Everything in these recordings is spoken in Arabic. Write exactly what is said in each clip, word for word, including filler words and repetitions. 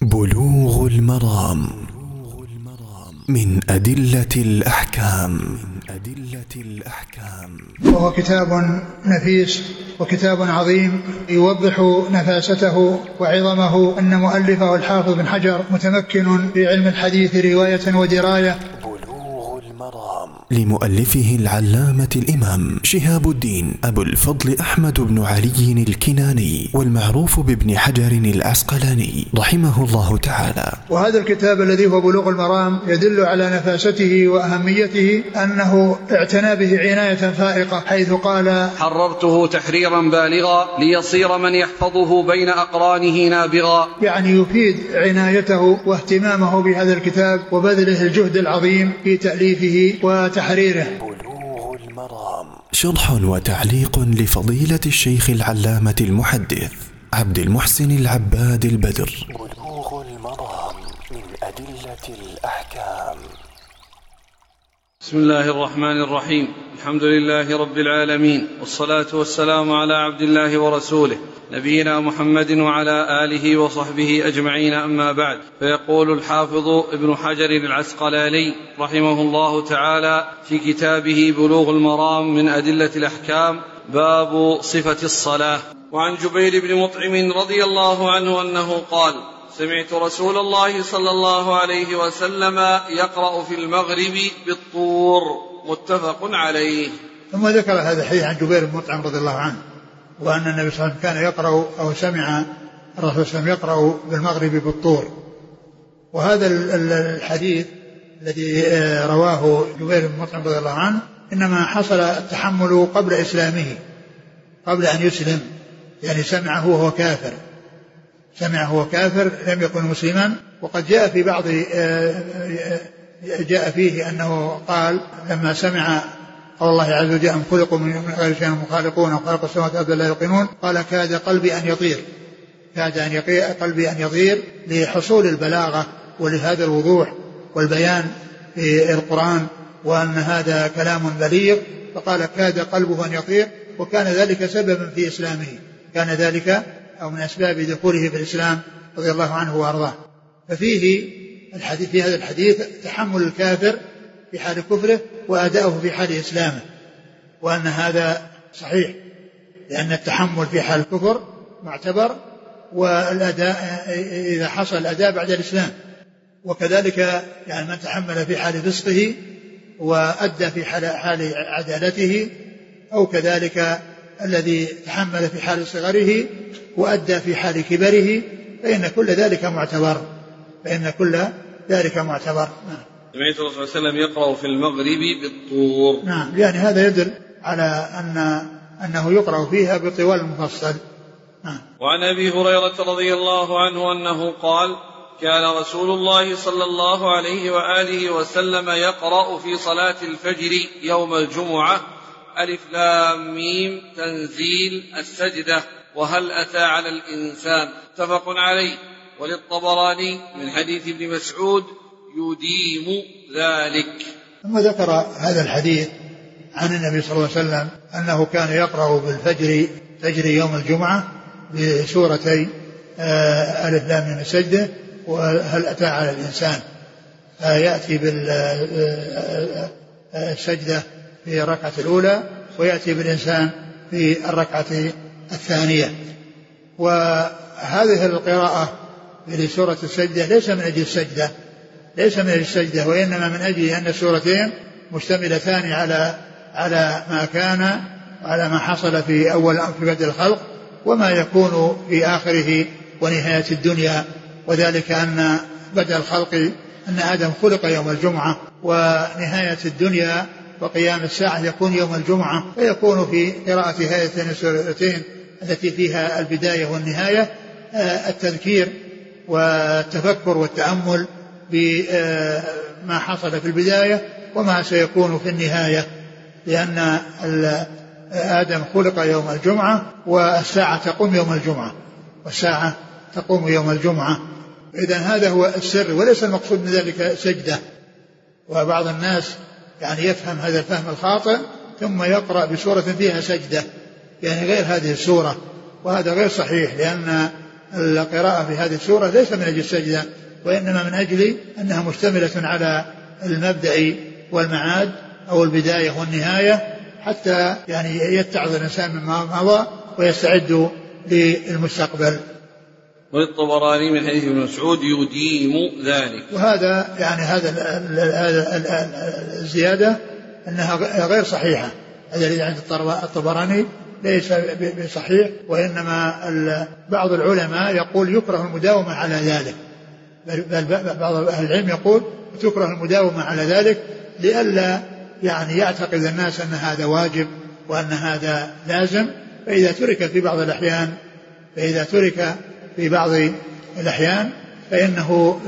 بلوغ المرام من أدلة الأحكام. وهو كتاب نفيس وكتاب عظيم يوضح نفاسته وعظمه. أن مؤلفه الحافظ بن حجر متمكن في علم الحديث رواية ودراية. لمؤلفه العلامة الإمام شهاب الدين أبو الفضل أحمد بن علي الكناني، والمعروف بابن حجر العسقلاني رحمه الله تعالى. وهذا الكتاب الذي هو بلوغ المرام يدل على نفاسته وأهميته، أنه اعتنى به عناية فائقة، حيث قال: حررته تحريرا بالغا ليصير من يحفظه بين أقرانه نابغا. يعني يفيد عنايته واهتمامه بهذا الكتاب وبذله الجهد العظيم في تأليفه وتحريره. بلوغ المرام شرح وتعليق لفضيلة الشيخ العلامة المحدث عبد المحسن العباد البدر. بلوغ المرام من أدلة الأحكام. بسم الله الرحمن الرحيم. الحمد لله رب العالمين، والصلاة والسلام على عبد الله ورسوله نبينا محمد وعلى آله وصحبه أجمعين، أما بعد. فيقول الحافظ ابن حجر العسقلاني رحمه الله تعالى في كتابه بلوغ المرام من أدلة الأحكام: باب صفة الصلاة. وعن جبير بن مطعم رضي الله عنه أنه قال: سمعت رسول الله صلى الله عليه وسلم يقرأ في المغرب بالطور. متفق عليه. ثم ذكر هذا الحديث عن جبير بن مطعم رضي الله عنه، وأن النبي صلى الله عليه وسلم كان يقرأ أو سمع الرسول صلى الله عليه وسلم يقرأ بالمغرب بالطور. وهذا الحديث الذي رواه جبير بن مطعم رضي الله عنه إنما حصل التحمل قبل إسلامه، قبل أن يسلم، يعني سمعه وهو كافر، سمعه وهو كافر لم يكن مسلما. وقد جاء في بعض جاء فيه أنه قال لما سمع قال الله عز وجل: أم خلقوا من غير شيء مخالقون وخلق السماوات والأرض لا يوقنون، قال: كاد قلبي أن يطير، كاد أن يطير قلبي أن يطير، لحصول البلاغة ولهذا الوضوح والبيان في القرآن، وأن هذا كلام بليغ. فقال: كاد قلبه أن يطير، وكان ذلك سببا في إسلامه، كان ذلك أو من أسباب دخوله في الإسلام رضي الله عنه وأرضاه. ففيه الحديث في هذا الحديث تحمل الكافر في حال كفره وأداؤه في حال إسلامه، وأن هذا صحيح، لأن التحمل في حال الكفر معتبر، والأداء إذا حصل الأداء بعد الإسلام. وكذلك يعني من تحمل في حال فسقه وأدى في حال عدالته، أو كذلك الذي تحمل في حال صغره وأدى في حال كبره، فإن كل ذلك معتبر، فإن كل ذلك معتبر. سمعت الرسول صلى الله عليه وسلم يقرأ في المغرب بالطور. نعم، يعني هذا يدل على أن أنه يقرأ فيها بطوال المفصل. نعم. وعن أبي هريرة رضي الله عنه أنه قال: كان رسول الله صلى الله عليه وآله وسلم يقرأ في صلاة الفجر يوم الجمعة: ألف لام ميم تنزيل السجدة وهل أتى على الإنسان. متفق عليه. وللطبراني من حديث ابن مسعود: يديم ذلك. ثم ذكر هذا الحديث عن النبي صلى الله عليه وسلم أنه كان يقرأ بالفجر فجر يوم الجمعة بسورتي ألف لام ميم السجدة وهل أتى على الإنسان، يأتي بالسجدة في الركعة الأولى ويأتي بالإنسان في الركعة الثانية. وهذه القراءة لسورة السجدة ليس من أجل السجدة، ليس من أجل السجدة، وإنما من أجل أن السورتين مشتملتان على على ما كان وعلى ما حصل في أول في بدء الخلق وما يكون في آخره ونهاية الدنيا. وذلك أن بدء الخلق أن آدم خلق يوم الجمعة، ونهاية الدنيا وقيام الساعة يكون يوم الجمعة، فيكون في قراءة هاتين السورتين التي فيها البداية والنهاية التذكير والتفكر والتأمل بما حصل في البداية وما سيكون في النهاية، لأن آدم خلق يوم الجمعة والساعة تقوم يوم الجمعة والساعة تقوم يوم الجمعة. إذن هذا هو السر، وليس المقصود من ذلك سجدة. وبعض الناس يعني يفهم هذا الفهم الخاطئ ثم يقرأ بسورة فيها سجدة، يعني غير هذه السورة، وهذا غير صحيح، لأن القراءة في هذه السورة ليس من أجل السجدة، وإنما من أجل أنها مشتملة على المبدأ والمعاد أو البداية والنهاية، حتى يعني يتعظ الإنسان مما مضى ويستعد للمستقبل. وللطبراني من حديث ابن مسعود يديم ذلك. وهذا يعني هذا الزيادة أنها غير صحيحة، هذا الذي عند الطبراني ليس بصحيح، وإنما بعض العلماء يقول يكره المداومة على ذلك، بل بعض أهل العلم يقول تكره المداومة على ذلك لئلا يعني يعتقد الناس أن هذا واجب وأن هذا لازم. فإذا ترك في بعض الأحيان فإذا ترك في بعض الأحيان فإنه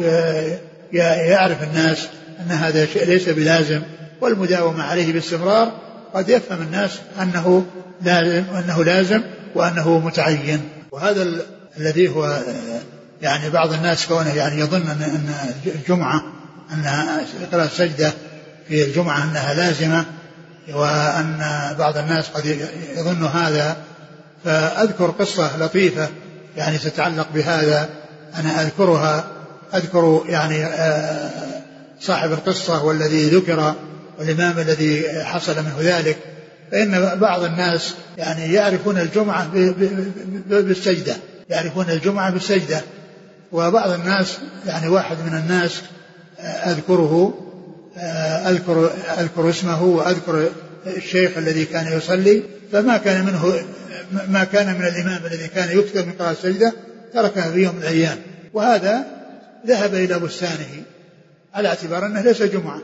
يعرف الناس أن هذا شيء ليس بلازم، والمداومة عليه باستمرار قد يفهم الناس أنه لازم وأنه لازم وأنه متعين. وهذا الذي هو يعني بعض الناس كونه يعني يظن أن الجمعة أنها قراءة السجدة في الجمعة أنها لازمة، وأن بعض الناس قد يظن هذا. فأذكر قصة لطيفة يعني تتعلق بهذا، أنا أذكرها أذكر يعني صاحب القصة والذي ذكر والإمام الذي حصل منه ذلك. فإن بعض الناس يعني يعرفون الجمعة بالسجدة يعرفون الجمعة بالسجدة وبعض الناس يعني واحد من الناس أذكره أذكر, أذكر اسمه وأذكر الشيخ الذي كان يصلي، فما كان منه ما كان من الإمام الذي كان يكثر من قراءة السجدة تركها في يوم من الأيام، وهذا ذهب إلى بستانه على اعتبار أنه ليس جمعة.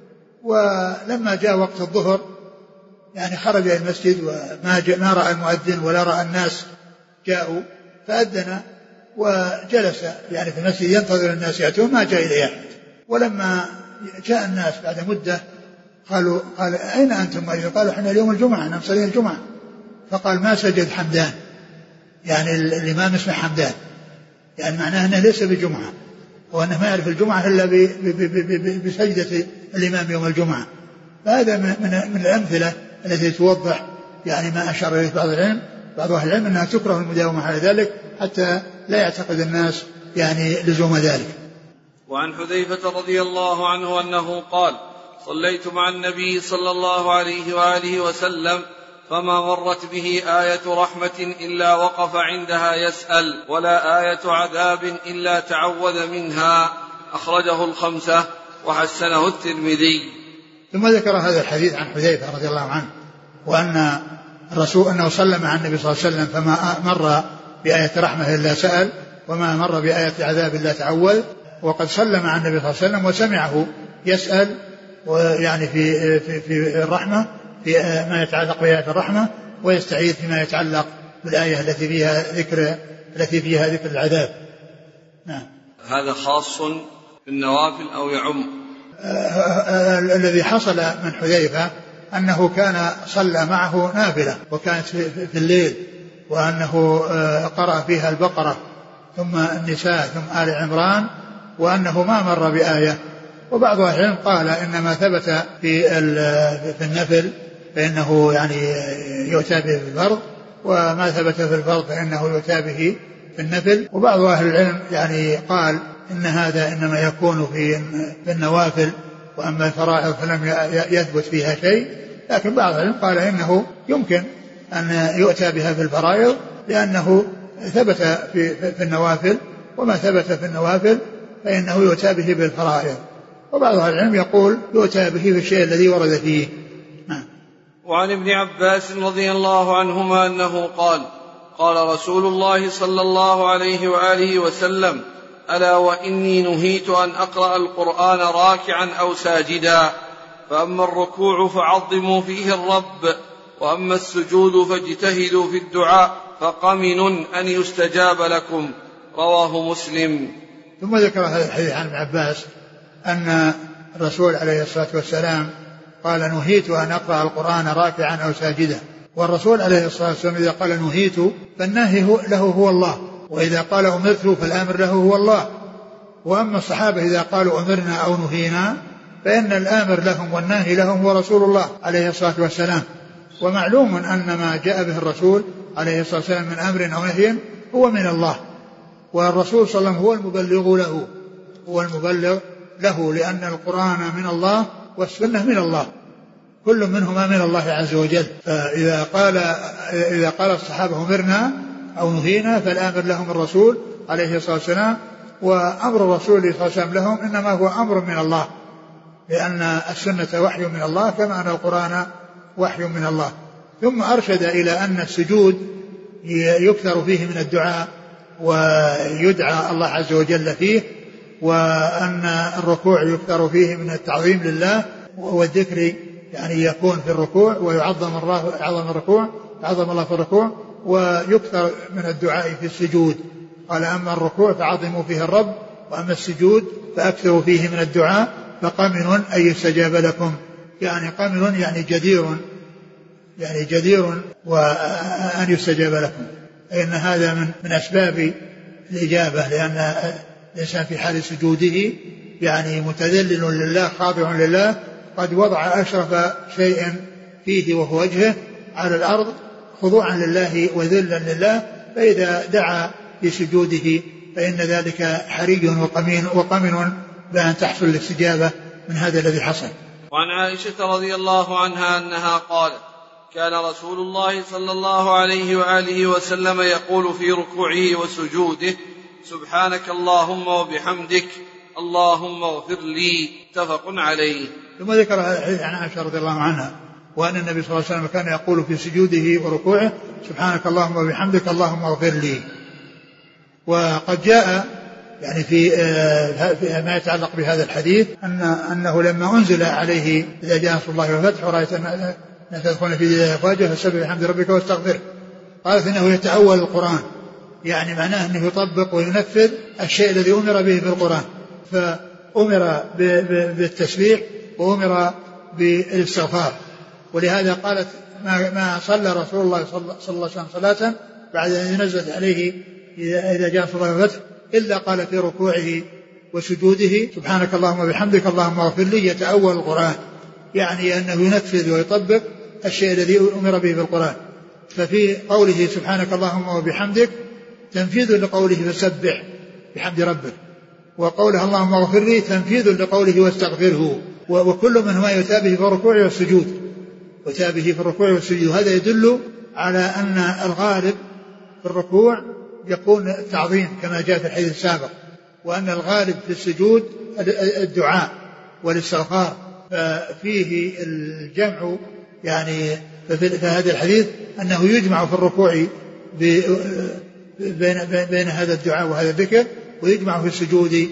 ولما جاء وقت الظهر يعني خرج إلى المسجد وما ما رأى المؤذن ولا رأى الناس جاءوا، فأذن وجلس يعني في المسجد ينتظر الناس يأتون، ما جاء إليه أحد. ولما جاء الناس بعد مدة قالوا قال أين أنتم؟ قالوا إحنا اليوم الجمعة نصلي الجمعة. فقال ما سجد حمدان، يعني الإمام اسمه حمدان، يعني معناه أنه ليس بجمعة، وأنه ما يعرف الجمعة إلا بسجدة الإمام يوم الجمعة. فهذا من الأمثلة التي توضح يعني ما أشار إليه بعض العلم بعض أهل العلم أنها تكره المداومة على ذلك حتى لا يعتقد الناس يعني لزوم ذلك. وعن حذيفة رضي الله عنه أنه قال: صليت مع النبي صلى الله عليه وآله وسلم فما مرت به آية رحمة إلا وقف عندها يسأل، ولا آية عذاب إلا تعوذ منها. أخرجه الخمسة وحسنه الترمذي. ثم ذكر هذا الحديث عن حذيفة رضي الله عنه، وأن الرسول أنه صلى مع النبي صلى الله عليه وسلم فما مر بآية رحمة إلا سأل، وما مر بآية عذاب إلا تعوذ. وقد صلى مع النبي صلى الله عليه وسلم وسمعه يسأل ويعني في في في الرحمة في ما يتعلق بآية الرحمة، ويستعيذ فيما يتعلق بالآية التي فيها ذكر التي فيها ذكر العذاب. نعم. هذا خاص بالنوافل أو يعم؟ الذي حصل من حذيفة أنه كان صلى معه نافلة وكانت في الليل، وأنه قرأ فيها البقرة ثم النساء ثم آل عمران، وأنه ما مر بآية. وبعض أهل العلم قال إنما ثبت في في النفل فإنه يعني يؤتى به في الفرض، وما ثبت في الفرض فإنه يؤتى به في النفل. وبعض أهل العلم يعني قال إن هذا إنما يكون في في النوافل، وأما الفرائض فلم يثبت فيها شيء. لكن بعض العلم قال إنه يمكن أن يؤتى بها في الفرائض لأنه ثبت في, في النوافل، وما ثبت في النوافل فإنه يؤتى به بالفرائض. وبعض العلم يقول يؤتى به في الشيء الذي ورد فيه. نعم. وعن ابن عباس رضي الله عنهما أنه قال: قال رسول الله صلى الله عليه وآله وسلم: ألا وإني نهيت أن أقرأ القرآن راكعا أو ساجدا، فأما الركوع فعظموا فيه الرب، وأما السجود فاجتهدوا في الدعاء، فقمن أن يستجاب لكم. رواه مسلم. ثم ذكر هذا الحديث عن ابن عباس أن الرسول عليه الصلاة والسلام قال: نهيت أن أقرأ القرآن راكعا أو ساجدا. والرسول عليه الصلاة والسلام إذا قال نهيت فالنهي له هو الله، وإذا قال أمرت فالآمر له هو الله. وأما الصحابة إذا قالوا أمرنا أو نهينا فإن الآمر لهم والناهي لهم هو رسول الله عليه الصلاة والسلام. ومعلوم أن ما جاء به الرسول عليه الصلاة والسلام من أمر أو نهي هو من الله، والرسول صلى الله عليه وسلم هو المبلغ له هو المبلغ له لأن القرآن من الله والسنة من الله، كل منهما من الله عز وجل. فإذا قال إذا قال الصحابة أمرنا أو نهينا فالآمر لهم الرسول عليه الصلاة والسلام، وأمر الرسول صلى الله عليه وسلم لهم إنما هو أمر من الله، لأن السنة وحي من الله كما أن القرآن وحي من الله. ثم أرشد إلى أن السجود يكثر فيه من الدعاء ويدعى الله عز وجل فيه، وأن الركوع يكثر فيه من التعظيم لله والذكر، يعني يكون في الركوع ويعظم الله عظم الركوع عظم الله في الركوع، ويكثر من الدعاء في السجود. قال أما الركوع فعظموا فيه الرب، وأما السجود فأكثروا فيه من الدعاء فقمن أن يستجاب لكم. يعني قمن يعني جدير يعني جدير وأن يستجاب لكم، إن هذا من, من أسباب الإجابة، لأن الإنسان في حال سجوده يعني متذلل لله خاضع لله، قد وضع أشرف شيء فيه وهو وجهه على الأرض خضوعا لله وذلا لله، فإذا دعا في سجوده فإن ذلك حري وقمين وقمن بأن تحصل الاستجابة من هذا الذي حصل. وعن عائشة رضي الله عنها أنها قالت: كان رسول الله صلى الله عليه وآله وسلم يقول في ركوعه وسجوده: سبحانك اللهم وبحمدك اللهم اغفر لي. متفق عليه. ثم ذكر عن عائشة رضي الله عنها وأن النبي صلى الله عليه وسلم كان يقول في سجوده وركوعه: سبحانك اللهم وبحمدك اللهم اغفر لي. وقد جاء يعني في ما يتعلق بهذا الحديث أن أنه لما أنزل عليه إذا جاء نصر الله والفتح ورأيت الناس يدخلون في دينه أفواجا فسبح بحمد ربك واستغفره، قالت إنه يتأول القرآن، يعني معناه أنه يطبق وينفذ الشيء الذي أمر به في القرآن، فأمر بالتسبيح وأمر بالاستغفار. ولهذا قالت: ما صلى رسول الله صلى الله عليه وسلم صلاة بعد أن نزلت عليه إذا جاء نصر الله والفتح إلا قال في ركوعه وسجوده: سبحانك اللهم وبحمدك اللهم اغفر لي. يتأول القرآن، يعني أنه ينفذ ويطبق الشيء الذي أمر به في القرآن. ففي قوله سبحانك اللهم وبحمدك تنفيذ لقوله فسبح بحمد ربك، وقوله اللهم اغفر لي تنفيذ لقوله واستغفره، وكل منهما يتابه في الركوع والسجود وتابه في الركوع والسجود. هذا يدل على أن الغالب في الركوع يكون التعظيم كما جاء في الحديث السابق، وأن الغالب في السجود الدعاء والاستغفار، ففيه الجمع. يعني فهذا الحديث أنه يجمع في الركوع بين, بين هذا الدعاء وهذا الذكر، ويجمع في السجود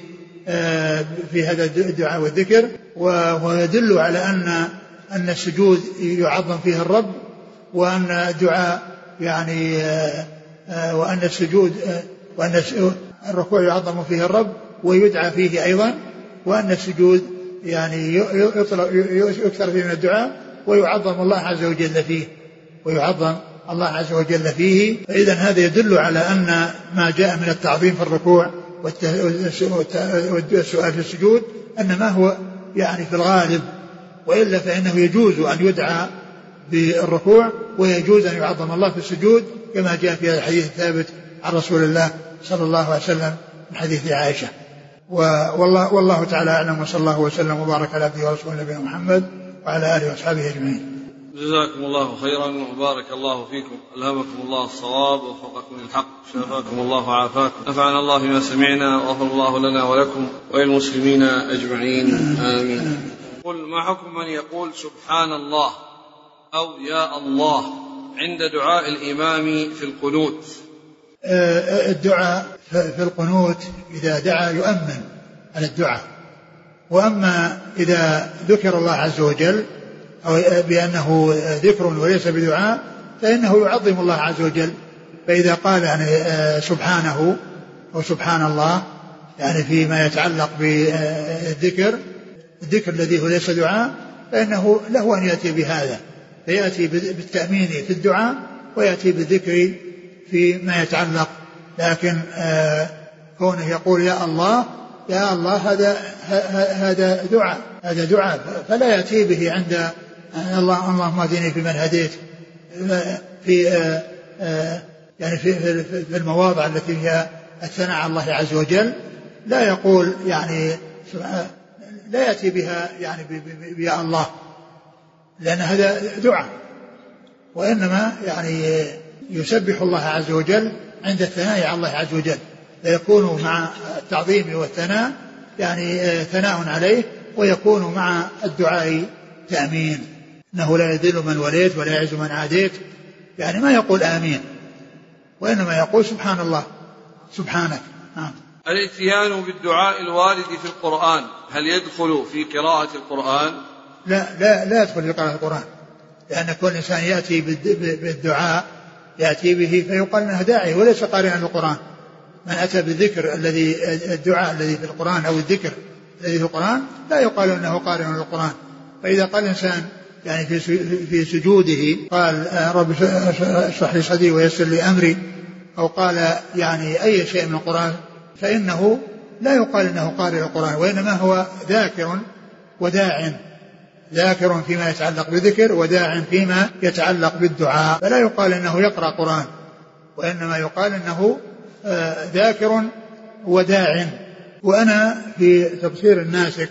في هذا الدعاء والذكر، ويدل على أن أن السجود يعظم فيه الرب، وأن الدعاء يعني وأن السجود وأن الركوع يعظم فيه الرب ويدعى فيه أيضا، وأن السجود يعني يكثر فيه من الدعاء ويعظم الله عز وجل فيه ويعظم الله عز وجل فيه. فإذا هذا يدل على أن ما جاء من التعظيم في الركوع والسؤال في السجود أن ما هو يعني في الغالب، وإلا فإنه يجوز أن يدعى بالركوع ويجوز أن يعظم الله في السجود كما جاء في هذا الحديث الثابت عن رسول الله صلى الله عليه وسلم من حديث عائشة. والله, والله تعالى أعلم، وصلى الله وسلم وبارك على عبده ورسوله نبينا محمد وعلى آله وأصحابه أجمعين. جزاكم الله خيرا وبارك الله فيكم، ألهمكم الله الصواب ووفقكم للحق، شفاكم الله وعافاكم، نفعنا الله بما سمعنا وغفر الله لنا ولكم وللمسلمين أجمعين، آمين. قل ما حكم من يقول سبحان الله أو يا الله عند دعاء الإمام في القنوت؟ الدعاء في القنوت إذا دعا يؤمن على الدعاء، وأما إذا ذكر الله عز وجل أو بأنه ذكر وليس بدعاء فإنه يعظم الله عز وجل. فإذا قال يعني سبحانه أو سبحان الله يعني فيما يتعلق بالذكر الذكر الذي هو ليس دعاء فإنه له أن يأتي بهذا، فيأتي بالتأمين في الدعاء ويأتي بالذكر فيما يتعلق. لكن كونه يقول يا الله يا الله هذا هذا دعاء هذا دعاء فلا يأتي به عند الله اللهم اهدني فيمن هديت في يعني في في المواضع التي هي الثناء على الله عز وجل لا يقول يعني لا يأتي بها يعني بيا الله، لأن هذا دعاء، وإنما يعني يسبح الله عز وجل عند الثناء على الله عز وجل، فيكون مع التعظيم والثناء يعني ثناء عليه، ويكون مع الدعاء تأمين. إنه لا يذل من وليت ولا يعز من عاديت، يعني ما يقول آمين، وإنما يقول سبحان الله سبحانك. آه. الاتيان بالدعاء الوارد في القرآن هل يدخل في قراءة القرآن؟ لا لا لا يدخل في قراءة القرآن، لأن كل إنسان يأتي بالدعاء يأتي به فيقال أنه داعي وليس قارئا للقرآن. من أتى بالذكر الذي الدعاء الذي في القرآن أو الذكر الذي في القرآن لا يقال أنه قارئ للقرآن. فإذا قال إنسان يعني في سجوده قال رب اشرح لي صدري ويسر لي أمري، أو قال يعني أي شيء من القرآن، فإنه لا يقال أنه قارئ للقرآن، وإنما هو ذاكر وداع، ذاكر فيما يتعلق بذكر وداع فيما يتعلق بالدعاء، فلا يقال أنه يقرأ قرآن، وإنما يقال أنه ذاكر وداع. وأنا في تبصير الناسك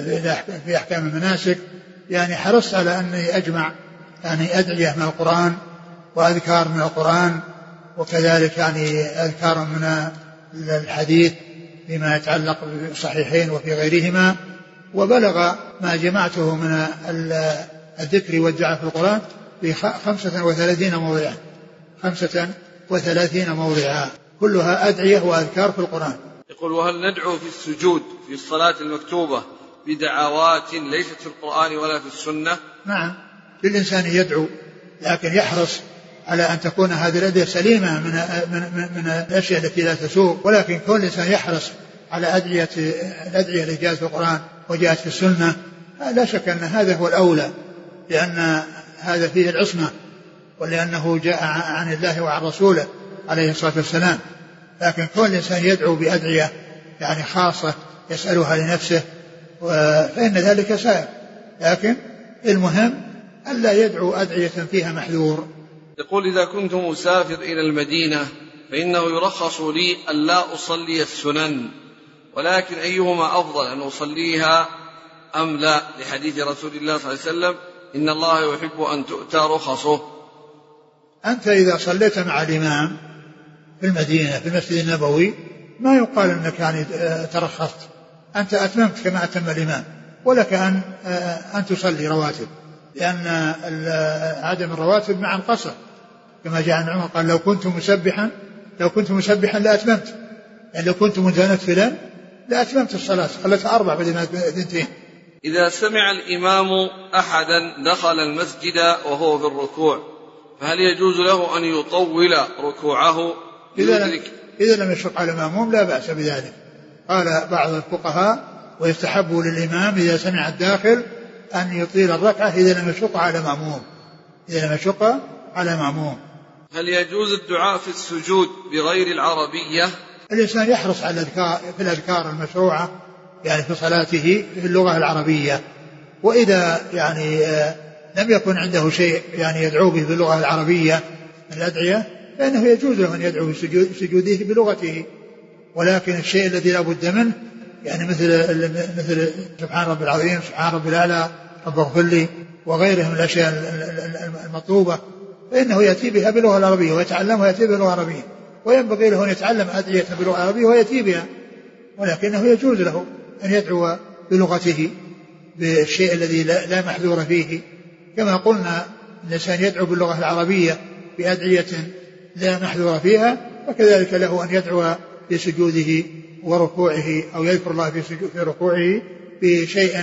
في أحكام المناسك يعني حرصت على أني أجمع يعني أدعية من القرآن وأذكار من القرآن، وكذلك يعني أذكار من الحديث فيما يتعلق بالصحيحين وفي غيرهما. وبلغ ما جمعته من الذكر والدعاء في القرآن في خمسة وثلاثين موضعا خمسة وثلاثين موضعا كلها أدعية وأذكار في القرآن. يقول: وهل ندعو في السجود في الصلاة المكتوبة بدعوات ليست في القرآن ولا في السنة؟ نعم، للإنسان يدعو، لكن يحرص على أن تكون هذه الأدعية سليمة من, من, من الأشياء التي لا تسوء، ولكن كل إنسان يحرص على أدعية الأدعية التي جاءت في القرآن وجاءت في السنة، لا شك أن هذا هو الأولى، لأن هذا فيه العصمة، ولأنه جاء عن الله وعن رسوله عليه الصلاة والسلام. لكن كل إنسان يدعو بأدعية يعني خاصة يسألها لنفسه فإن ذلك سائر، لكن المهم ألا يدعو أدعية فيها محذور. يقول: إذا كنت مسافر إلى المدينة فإنه يرخص لي ألا أصلي السنن، ولكن أيهما أفضل، أن أصليها أم لا، لحديث رسول الله صلى الله عليه وسلم: إن الله يحب أن تؤتى رخصه. أنت إذا صليت مع الإمام في المدينة في المسجد النبوي ما يقال أنك يعني ترخصت، أنت أتممت كما أتم الإمام، ولك أن أن تصلي رواتب، لأن عدم الرواتب مع القصر، كما جاء عن عمر قال: لو كنت مسبحا لو كنت مسبحا لأتممت، يعني لو كنت متنفلا لأتممت الصلاة، خلتها أربع بدل ما اثنتين. إذا سمع الإمام أحدا دخل المسجد وهو في الركوع فهل يجوز له أن يطول ركوعه؟ إذا لم, إذا لم يشق على المأموم لا بأس بذلك. قال بعض الفقهاء: ويستحب للإمام إذا سمع الداخل أن يطيل الركعة إذا لم يشق على مأموم إذا لم يشق على مأموم. هل يجوز الدعاء في السجود بغير العربية؟ الإنسان يحرص على الأذكار في الأذكار المشروعة يعني في صلاته في اللغة العربية، وإذا يعني لم يكن عنده شيء يعني يدعو به باللغة العربية من الأدعية فإنه يجوز له أن يدعو في سجوده بلغته، ولكن الشيء الذي لا بد منه يعني مثل مثل سبحان رب العظيم، سبحان رب الأعلى، رب اغفر لي، وغيرها من الأشياء المطلوبة، فإنه يأتي بها باللغة العربية ويتعلمها يأتي باللغة العربية، وينبغي له أن يتعلم أدعية باللغة العربية ويأتي بها، ولكنه يجوز له أن يدعو بلغته بالشيء الذي لا محذور فيه، كما قلنا الإنسان يدعو باللغة العربية بأدعية لا محذور فيها، وكذلك له أن يدعو في سجوده وركوعه أو يذكر الله في, في ركوعه بشيء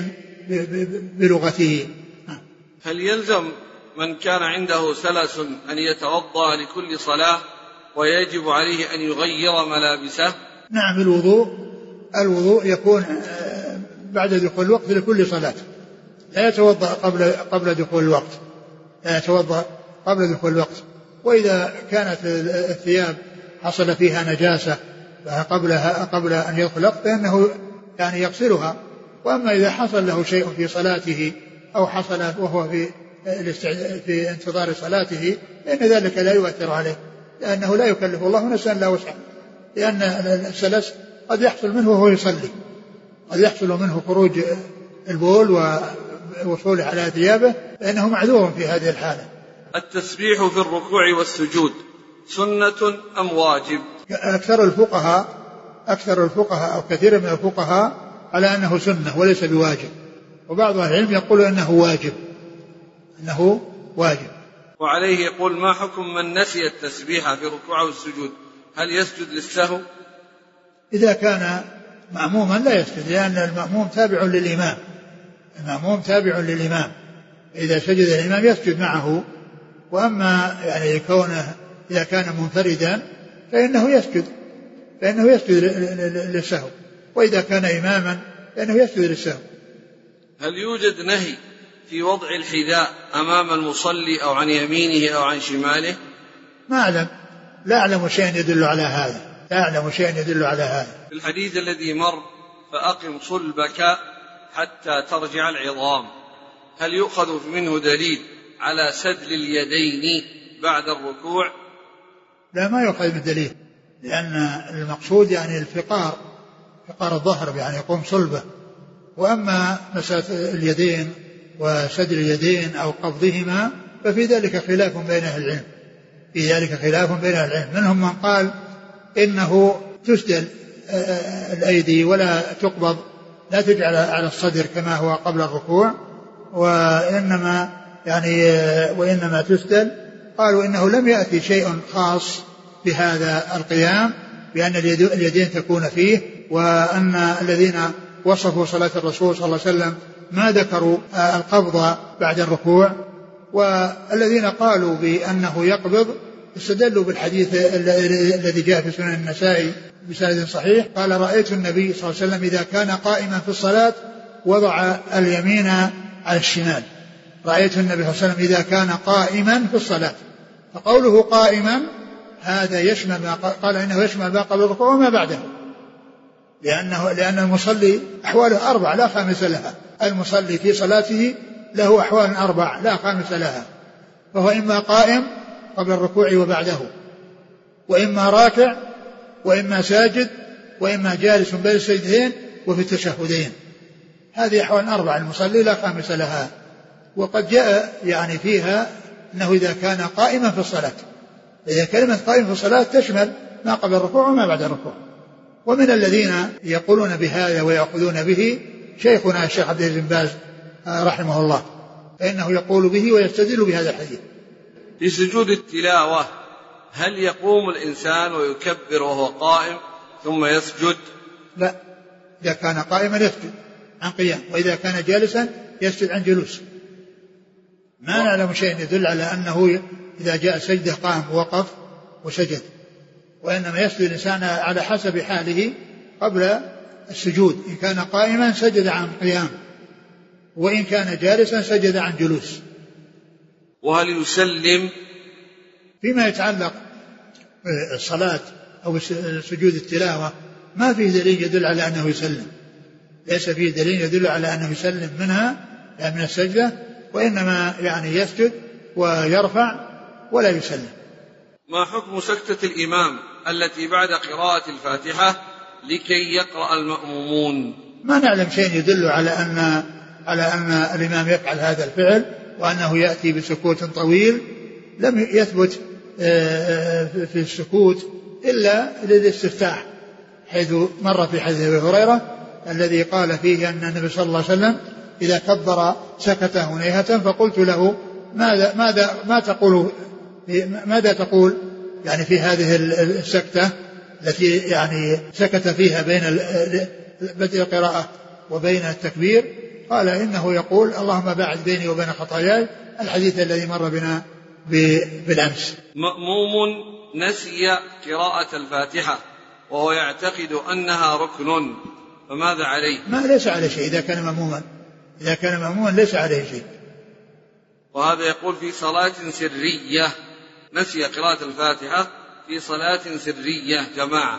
بلغته. هل يلزم من كان عنده سلس أن يتوضأ لكل صلاة ويجب عليه أن يغير ملابسه؟ نعم، الوضوء الوضوء يكون بعد دخول الوقت لكل صلاة، لا يتوضأ قبل قبل دخول الوقت لا يتوضأ قبل دخول الوقت. وإذا كانت الثياب حصل فيها نجاسة قبلها قبل أن يدخل الوقت فإنه يعني يغسلها. وأما إذا حصل له شيء في صلاته أو حصل وهو في في انتظار صلاته فإن ذلك لا يؤثر عليه، لأنه لا يكلف الله نفسا إلا وسعها، لأن السلس قد يحصل منه وهو يصلي، قد يحصل منه خروج البول ووصوله على ثيابه، فإنه معذور في هذه الحالة. التسبيح في الركوع والسجود سنة أم واجب؟ أكثر الفقهاء أكثر الفقهاء أو كثير من الفقهاء على أنه سنة وليس بواجب، وبعض أهل العلم يقول أنه واجب أنه واجب. وعليه يقول: ما حكم من نسي التسبيح في الركوع والسجود، هل يسجد للسهو؟ إذا كان مأموما لا يسجد، لأن المأموم تابع للإمام المأموم تابع للإمام إذا سجد الإمام يسجد معه. وأما يعني كونه إذا كان منفردا فإنه يسجد فإنه يسجد للسهو، وإذا كان إماما فإنه يسجد للسهو. هل يوجد نهي في وضع الحذاء أمام المصلي أو عن يمينه أو عن شماله؟ ما أعلم لا أعلم شيئا يدل على هذا لا أعلم شيئا يدل على هذا. في الحديث الذي مر: فأقم صلبك حتى ترجع العظام، هل يؤخذ منه دليل على سدل اليدين بعد الركوع؟ لا، ما يؤخذ من دليل، لأن المقصود يعني الفقار فقار الظهر، يعني يقوم صلبه. وأما مسألة اليدين وسدل اليدين أو قبضهما ففي ذلك خلاف بين أهل العلم في ذلك خلاف بين أهل العلم منهم من قال إنه تسدل الأيدي ولا تقبض، لا تجعل على الصدر كما هو قبل الركوع، وإنما يعني وإنما تسدل. قالوا إنه لم يأتي شيء خاص بهذا القيام بأن اليدين تكون فيه، وأن الذين وصفوا صلاة الرسول صلى الله عليه وسلم ما ذكروا القبض بعد الركوع، والذين قالوا بأنه يقبض استدلوا بالحديث الذي جاء في سنن النسائي بسند صحيح، قال: رأيت النبي صلى الله عليه وسلم إذا كان قائما في الصلاة وضع اليمين على الشمال. رأيت النبي صلى الله عليه وسلم إذا كان قائما في الصلاة، فقوله قائما هذا يشمل ما قال إنه يشمل ما قبل الركوع وما بعده، لأنه لأن المصلي أحواله أربع لا خامس لها. المصلي في صلاته له أحوال أربع لا خامس لها، فهو إما قائم قبل الركوع وبعده، وإما راكع، وإما ساجد، وإما جالس بين السجدين وفي التشهدين. هذه أحوال أربع المصلي لا خامس لها. وقد جاء يعني فيها أنه إذا كان قائما في الصلاة، إذا كلمة قائم في الصلاة تشمل ما قبل الركوع وما بعد الركوع. ومن الذين يقولون بهذا ويأخذون به شيخنا الشيخ عبد العزيز بن باز رحمه الله، فإنه يقول به ويستدل بهذا الحديث. في سجود التلاوة هل يقوم الإنسان ويكبر وهو قائم ثم يسجد؟ لا، إذا كان قائما يسجد عن قيام، وإذا كان جالسا يسجد عن جلوس. ما نعلم شيء يدل على أنه إذا جاء سجده قام ووقف وسجد، وإنما يسجد الإنسان على حسب حاله قبل السجود. إن كان قائما سجد عن قيام، وإن كان جالسا سجد عن جلوس. وهل يسلم؟ فيما يتعلق بالصلاة أو سجود التلاوة ما فيه دليل يدل على أنه يسلم، ليس فيه دليل يدل على أنه يسلم منها يعني من السجدة، وإنما يعني يسجد ويرفع ولا يسلم. ما حكم سكتة الإمام التي بعد قراءة الفاتحة لكي يقرأ المأمومون؟ ما نعلم شيء يدل على أن على أن الإمام يفعل هذا الفعل وأنه يأتي بسكوت طويل. لم يثبت في السكوت إلا للاستفتاح، حيث مر في حديث أبي هريرة الذي قال فيه أن النبي صلى الله عليه وسلم إذا كبر سكت هنيهة، فقلت له ماذا ماذا ما تقول ماذا تقول يعني في هذه السكتة التي يعني سكت فيها بين بدء القراءة وبين التكبير؟ قال إنه يقول اللهم باعد بيني وبين خطاياي، الحديث الذي مر بنا بالأمس. مأموم نسي قراءة الفاتحة وهو يعتقد أنها ركن، فماذا عليه؟ ما ليس عليه شيء إذا كان مأموما إذا كان مأموما ليس عليه شيء. وهذا يقول في صلاة سرية نسي قراءة الفاتحة في صلاة سرية جماعة،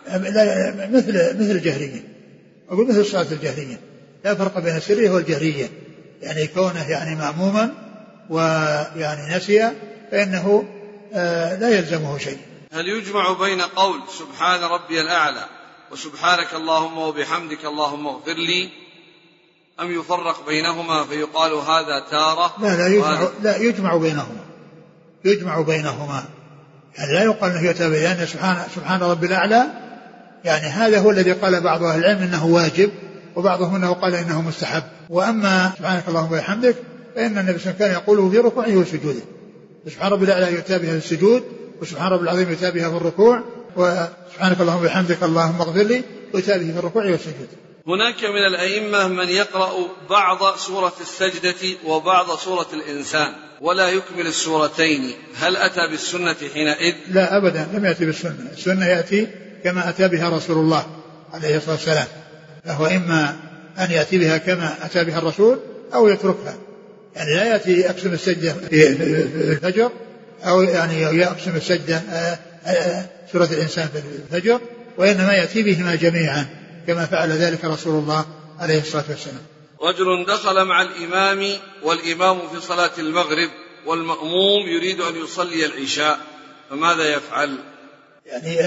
مثل مثل الجهرية، أقول مثل الصلاة الجهرية، لا فرق بين السرية والجهرية، يعني كونه يعني مأموما ويعني نسي فإنه لا يلزمه شيء. هل يجمع بين قول سبحان ربي الأعلى وسبحانك اللهم وبحمدك اللهم اغفر لي، أم يفرق بينهما فيقال هذا تارة؟ لا لا يجمع, لا يجمع بينهما يجمع بينهما يعني لا يقال أنه يتابع، لأن سبحان, سبحان ربي الأعلى يعني هذا هو الذي قال بعض أهل العلم إنه واجب، وبعضهم إنه قال إنه مستحب. وأما سبحانك اللهم وبحمدك فإن النبي صلى الله عليه وسلم كان يقوله في ركوعه وسجوده. سبحان ربي الأعلى يتابعها في السجود، وسبحان ربي العظيم يتابعها في الركوع، وسبحانك اللهم وبحمدك اللهم اغفر لي يتابعها في الركوع والسجود. هناك من الأئمة من يقرأ بعض سورة السجدة وبعض سورة الإنسان ولا يكمل السورتين، هل أتى بالسنة حينئذ؟ لا أبدا، لم يأتي بالسنة. السنة يأتي كما أتى بها رسول الله عليه الصلاة والسلام، فهو إما أن يأتي بها كما أتى بها الرسول أو يتركها. يعني لا يأتي أقسم السجدة في الفجر، أو يعني يقسم السجدة سورة الإنسان في الفجر، وإنما يأتي بهما جميعا كما فعل ذلك رسول الله عليه الصلاة والسلام. رجل دخل مع الإمام والإمام في صلاة المغرب والمأموم يريد أن يصلي العشاء، فماذا يفعل؟ يعني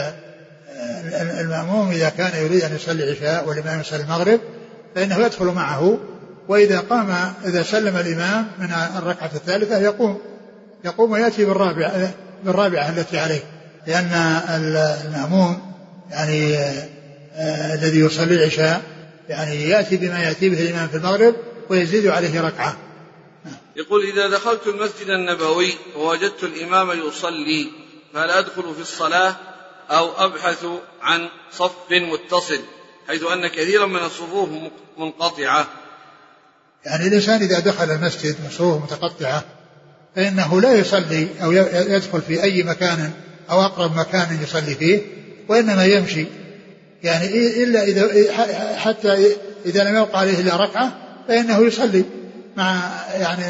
المأموم إذا كان يريد أن يصلي العشاء والإمام يصلي المغرب فإنه يدخل معه، وإذا قام إذا سلم الإمام من الركعة الثالثة يقوم يقوم ويأتي بالرابعة بالرابعة التي عليه، لأن المأموم يعني آه الذي يصلي العشاء يعني يأتي بما يأتي به الإمام في المغرب ويزيد عليه ركعة. يقول إذا دخلت المسجد النبوي ووجدت الإمام يصلي فهل أدخل في الصلاة أو أبحث عن صف متصل، حيث أن كثيرا من الصفوف منقطعة؟ يعني الإنسان إذا دخل المسجد صفوف متقطعة فإنه لا يصلي أو يدخل في أي مكان أو أقرب مكان يصلي فيه، وإنما يمشي، يعني إلا إذا حتى إذا لم يبقى عليه إلا ركعة فإنه يصلي مع يعني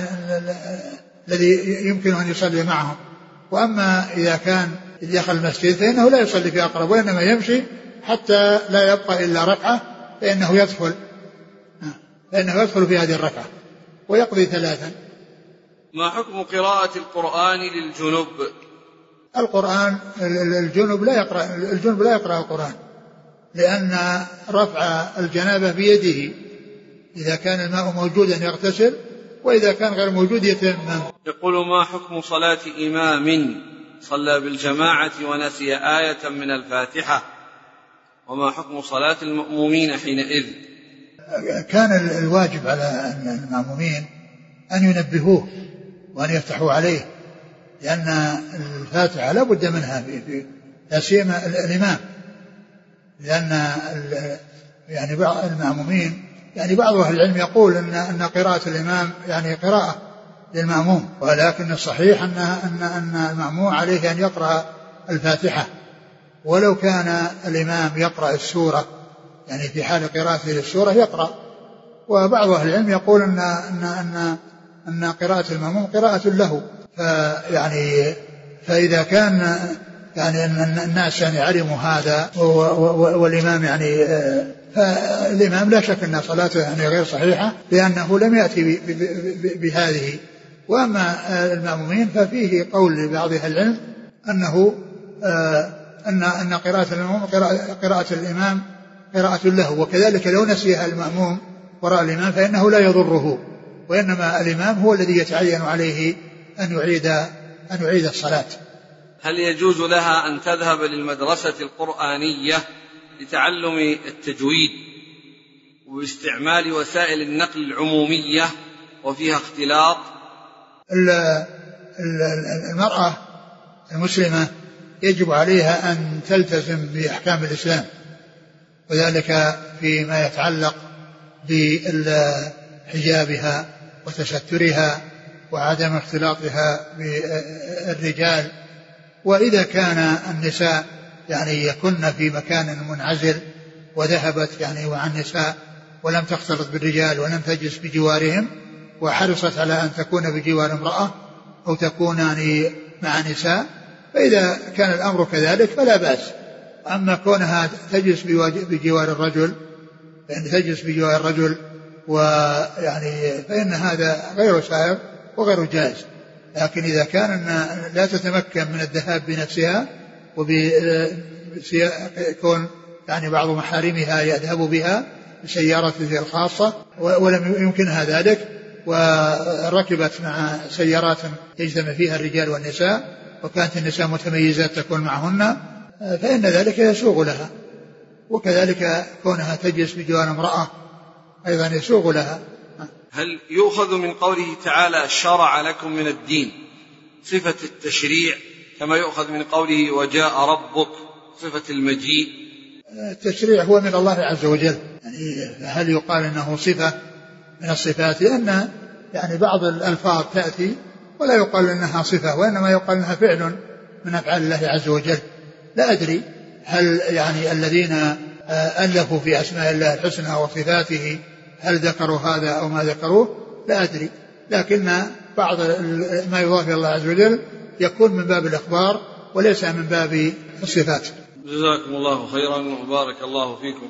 الذي يمكن أن يصلي معهم. وأما إذا كان دخل المسجد فإنه لا يصلي في أقرب، وإنما يمشي حتى لا يبقى إلا ركعة فإنه يدخل فإنه يدخل في هذه الركعة ويقضي ثلاثا. ما حكم قراءة القرآن للجنب؟ القرآن الجنب لا يقرأ الجنب لا يقرأ القرآن، لأن رفع الجنابة بيده، إذا كان الماء موجودا يغتسل، وإذا كان غير موجود يتيمم. يقول ما حكم صلاة إمام صلى بالجماعة ونسي آية من الفاتحة، وما حكم صلاة المأمومين حينئذ؟ كان الواجب على المأمومين أن ينبهوه وأن يفتحوا عليه، لأن الفاتحة لا بد منها في لا سيما الإمام، لأن يعني بعض المأمومين يعني بعض أهل العلم يقول أن أن قراءة الإمام يعني قراءة للمأموم، ولكن الصحيح أن أن أن المأموم عليه أن يقرأ الفاتحة، ولو كان الإمام يقرأ السورة يعني في حال قراءته للسورة يقرأ. وبعض أهل العلم يقول أن أن أن أن قراءة المأموم قراءة له، فيعني فإذا كان يعني أن الناس يعني علموا هذا والإمام يعني فالإمام لا شك أن صلاته يعني غير صحيحة، لأنه لم يأتي بهذه. وأما المأمومين ففيه قول لبعض أهل العلم أنه أن أن قراءة المأموم قراءة الإمام قراءة له، وكذلك لو نسيها المأموم وراء الإمام فإنه لا يضره، وإنما الإمام هو الذي يتعين عليه أن يعيد أن يعيد الصلاة. هل يجوز لها أن تذهب للمدرسة القرآنية لتعلم التجويد واستعمال وسائل النقل العمومية وفيها اختلاط؟ المرأة المسلمة يجب عليها أن تلتزم بأحكام الإسلام، وذلك فيما يتعلق بحجابها وتسترها وعدم اختلاطها بالرجال. وإذا كان النساء يعني يكن في مكان منعزل وذهبت يعني مع النساء ولم تختلط بالرجال ولم تجلس بجوارهم، وحرصت على أن تكون بجوار امرأة أو تكون يعني مع نساء، فإذا كان الأمر كذلك فلا بأس. أما كونها تجلس بجوار الرجل فإن تجلس بجوار الرجل ويعني فإن هذا غير سائغ وغير جائز. لكن إذا كان لا تتمكن من الذهاب بنفسها وبكون يعني بعض محارمها يذهب بها بسيارته الخاصة ولم يمكنها ذلك، وركبت مع سيارات يجتمع فيها الرجال والنساء، وكانت النساء متميزات تكون معهن، فإن ذلك يسوغ لها. وكذلك كونها تجلس بجوار امرأة أيضا يسوغ لها. هل يؤخذ من قوله تعالى شرع لكم من الدين صفة التشريع كما يؤخذ من قوله وجاء ربك صفة المجيء؟ التشريع هو من الله عز وجل، يعني هل يقال أنه صفة من الصفات؟ لأن يعني بعض الألفاظ تأتي ولا يقال أنها صفة، وإنما يقال أنها فعل من أفعال الله عز وجل. لا أدري هل يعني الذين ألفوا في أسماء الله الحسنى وصفاته هل ذكروا هذا أو ما ذكروه، لا أدري، لكن بعض ما يضاف إلى الله عز وجل يكون من باب الإخبار وليس من باب الصفات. جزاكم الله خيرا وبارك الله فيكم.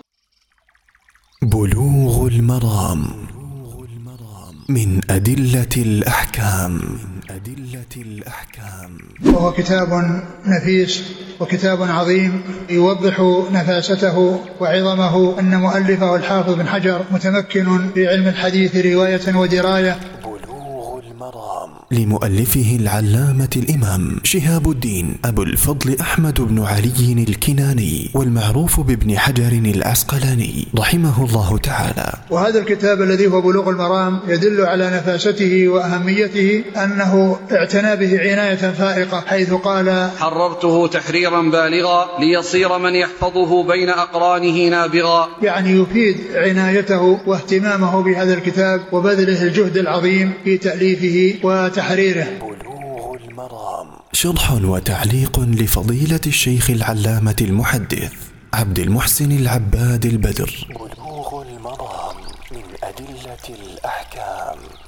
بلوغ المرام من أدلة الأحكام. أدلة الأحكام وهو كتاب نفيس وكتاب عظيم يوضح نفاسته وعظمه، أن مؤلفه الحافظ بن حجر متمكن في علم الحديث رواية ودراية. بلوغ المرام لمؤلفه العلامة الإمام شهاب الدين أبو الفضل أحمد بن علي الكناني، والمعروف بابن حجر العسقلاني رحمه الله تعالى. وهذا الكتاب الذي هو بلوغ المرام يدل على نفاسته وأهميته، أنه اعتنى به عناية فائقة، حيث قال حررته تحريرا بالغا ليصير من يحفظه بين أقرانه نابغا، يعني يفيد عنايته واهتمامه بهذا الكتاب وبذله الجهد العظيم في تأليفه وتحريره. بلوغ المرام شرح وتعليق لفضيلة الشيخ العلامة المحدث عبد المحسن العباد البدر. بلوغ المرام من أدلة الأحكام.